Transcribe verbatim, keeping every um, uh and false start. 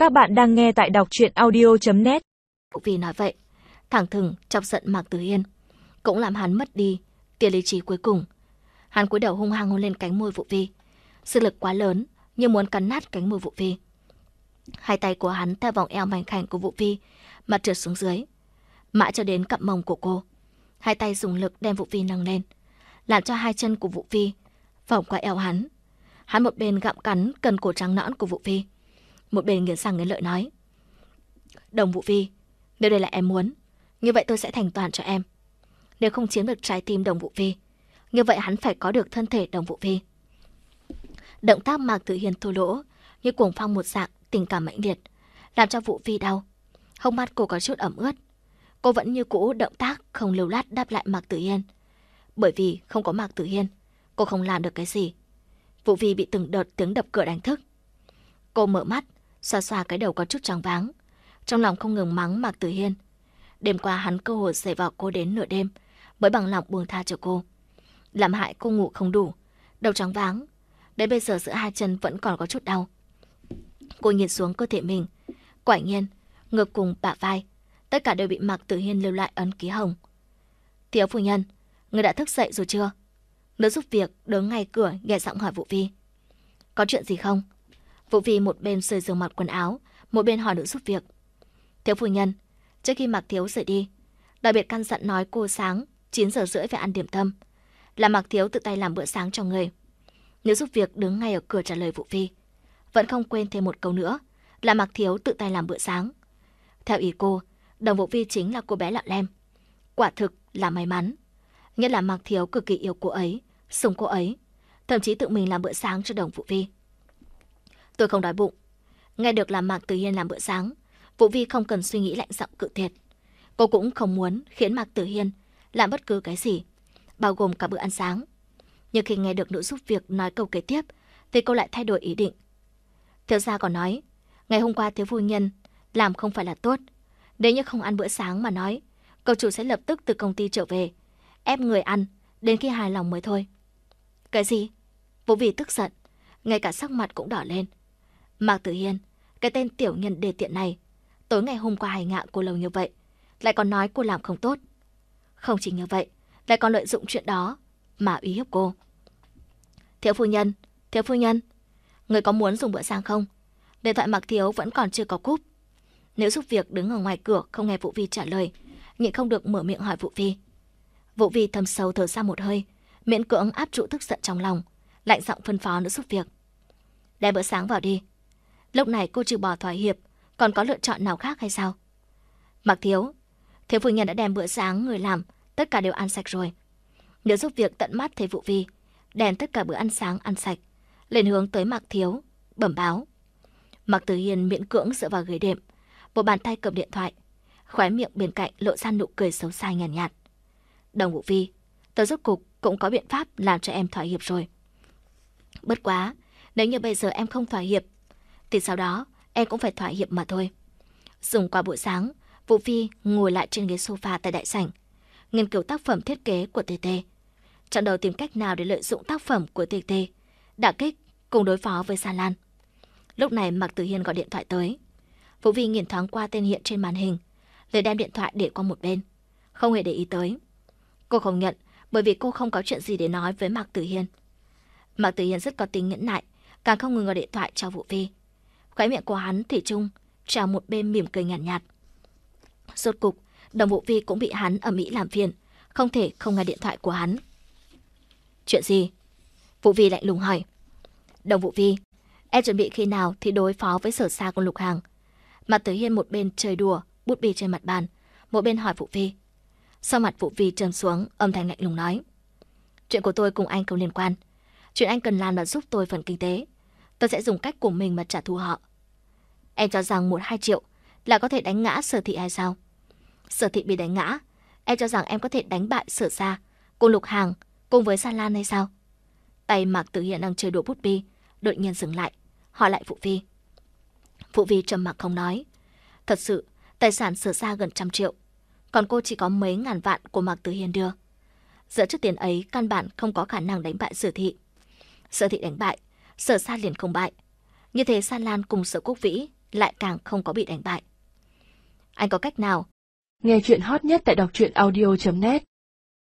Các bạn đang nghe tại đọc truyện audio chấm net. Vì nói vậy, thẳng thừng chọc giận Mạc Tử Hiên, cũng làm hắn mất đi tia lý trí cuối cùng. Hắn cúi đầu hung hăng hôn lên cánh môi Vũ Vi, sức lực quá lớn như muốn cắn nát cánh môi Vũ Vi. Hai tay của hắn theo vòng eo mảnh khảnh của Vũ Vi mà trượt xuống dưới, mãi cho đến cặp mông của cô. Hai tay dùng lực đem Vũ Vi nâng lên, làm cho hai chân của Vũ Vi vòng qua eo hắn. Hắn một bên gặm cắn cần cổ trắng nõn của Vũ Vi, một bên nghiến răng nghiến lợi nói: Đồng Vũ Vi, nếu đây là em muốn, như vậy tôi sẽ thành toàn cho em. Nếu không chiếm được trái tim Đồng Vũ Vi, như vậy hắn phải có được thân thể Đồng Vũ Vi. Động tác Mạc Tử Hiên thô lỗ như cuồng phong một dạng, tình cảm mãnh liệt, làm cho Vũ Vi đau. Hốc mắt cô có chút ẩm ướt. Cô vẫn như cũ động tác không lưu lát đáp lại Mạc Tử Hiên. Bởi vì không có Mạc Tử Hiên, cô không làm được cái gì. Vũ Vi bị từng đợt tiếng đập cửa đánh thức. Cô mở mắt, xoa xoa cái đầu có chút choáng váng, trong lòng không ngừng mắng Mạc Tử Hiên. Đêm qua hắn cơ hồ giày vò cô đến nửa đêm mới bằng lòng buông tha cho cô, làm hại cô ngủ không đủ, đầu choáng váng. Đến bây giờ giữa hai chân vẫn còn có chút đau. Cô nhìn xuống cơ thể mình, quả nhiên ngực cùng bả vai tất cả đều bị Mạc Tử Hiên lưu lại ấn ký hồng. Thiếu phu nhân, người đã thức dậy rồi chưa? Nữ giúp việc đứng ngay cửa nhẹ giọng hỏi Vũ Vi. Có chuyện gì không? Vũ Vi một bên sơi giường mặt quần áo, một bên hỏi nữ giúp việc. Thiếu phu nhân, trước khi Mạc Thiếu rời đi, đặc biệt căn dặn nói cô sáng chín giờ rưỡi phải ăn điểm tâm, là Mạc Thiếu tự tay làm bữa sáng cho người. Nữ giúp việc đứng ngay ở cửa trả lời Vũ Vi, vẫn không quên thêm một câu nữa, là Mạc Thiếu tự tay làm bữa sáng. Theo ý cô, Đồng Vũ Vi chính là cô bé lọ lem. Quả thực là may mắn, nhất là Mạc Thiếu cực kỳ yêu cô ấy, sủng cô ấy, thậm chí tự mình làm bữa sáng cho Đồng Vũ Vi. Tôi không đói bụng. Nghe được là Mạc Tử Hiên làm bữa sáng, Vũ Vi không cần suy nghĩ lạnh giọng cự tuyệt. Cô cũng không muốn khiến Mạc Tử Hiên làm bất cứ cái gì, bao gồm cả bữa ăn sáng. Nhưng khi nghe được nữ giúp việc nói câu kế tiếp, thì cô lại thay đổi ý định. Thiếu gia còn nói, ngày hôm qua thiếu phu nhân làm không phải là tốt. Nếu như không ăn bữa sáng mà nói, cậu chủ sẽ lập tức từ công ty trở về, ép người ăn đến khi hài lòng mới thôi. Cái gì? Vũ Vi tức giận, ngay cả sắc mặt cũng đỏ lên. Mạc Tử Hiên, cái tên tiểu nhân đề tiện này, tối ngày hôm qua hành hạ cô lâu như vậy, lại còn nói cô làm không tốt. Không chỉ như vậy, lại còn lợi dụng chuyện đó mà uy hiếp cô. Thiếu phu nhân, thiếu phu nhân, người có muốn dùng bữa sáng không? Điện thoại Mạc Thiếu vẫn còn chưa có cúp. Nếu giúp việc đứng ở ngoài cửa không nghe Vũ Vi trả lời, nhịn không được mở miệng hỏi Vũ Vi. Vũ Vi thầm sâu thở ra một hơi, miễn cưỡng áp trụ tức giận trong lòng, lạnh giọng phân phó nữ giúp việc. Đem bữa sáng vào đi. Lúc này cô trừ bỏ thỏa hiệp, còn có lựa chọn nào khác hay sao? Mạc Thiếu, thiếu phu nhân đã đem bữa sáng người làm, tất cả đều ăn sạch rồi. Nữ giúp việc tận mắt thấy Vũ Vi đem tất cả bữa ăn sáng ăn sạch, lên hướng tới Mạc Thiếu, bẩm báo. Mạc Tử Hiên miễn cưỡng dựa vào ghế đệm, một bàn tay cầm điện thoại, khóe miệng bên cạnh lộ ra nụ cười xấu xa nhàn nhạt, nhạt. Đồng Vũ Vi, tớ rốt cục cũng có biện pháp làm cho em thỏa hiệp rồi. Bất quá, nếu như bây giờ em không thỏa hiệp, thì sau đó em cũng phải thỏa hiệp mà thôi. Dùng qua buổi sáng, Vũ Vi ngồi lại trên ghế sofa tại đại sảnh, nghiên cứu tác phẩm thiết kế của tê tê. Trong đầu tìm cách nào để lợi dụng tác phẩm của tê tê, đả kích cùng đối phó với Sa Lan. Lúc này Mạc Tử Hiên gọi điện thoại tới. Vũ Vi nhìn thoáng qua tên hiện trên màn hình, rồi đem điện thoại để qua một bên, không hề để ý tới. Cô không nhận, bởi vì cô không có chuyện gì để nói với Mạc Tử Hiên. Mạc Tử Hiên rất có tính nhẫn nại, càng không ngừng gọi điện thoại cho Vũ Vi. Khóe miệng của hắn thủy chung trào một bên mỉm cười nhàn nhạt, nhạt. Rốt cục, Đồng Vũ Vi cũng bị hắn ầm ĩ làm phiền, không thể không nghe điện thoại của hắn. Chuyện gì? Vũ Vi lạnh lùng hỏi. Đồng Vũ Vi, em chuẩn bị khi nào thì đối phó với Sở Sa cùng Lục Hàng? Mạc Tử Hiên một bên chơi đùa bút bi trên mặt bàn, một bên hỏi Vũ Vi. Sau mặt Vũ Vi trầm xuống, âm thanh lạnh lùng nói. Chuyện của tôi cùng anh không liên quan. Chuyện anh cần làm là giúp tôi phần kinh tế. Tôi sẽ dùng cách của mình mà trả thù họ. Em cho rằng một hai triệu là có thể đánh ngã Sở Thị hay sao? Sở Thị bị đánh ngã, em cho rằng em có thể đánh bại Sở Sa cùng Lục Hàng cùng với Sa Lan hay sao? Tay Mạc Tử Hiên đang chơi đùa bút bi đột nhiên dừng lại, hỏi lại Vũ Vi. Vũ Vi trầm mặc không nói. Thật sự, tài sản Sở Sa gần trăm triệu, còn cô chỉ có mấy ngàn vạn của Mạc Tử Hiên đưa. Giữa chút tiền ấy, căn bản không có khả năng đánh bại Sở Thị. Sở Thị đánh bại, Sở Sa liền không bại. Như thế Sa Lan cùng Sở Quốc Vĩ lại càng không có bị đánh bại. Anh có cách nào? Nghe chuyện hot nhất tại đọc truyện audio chấm net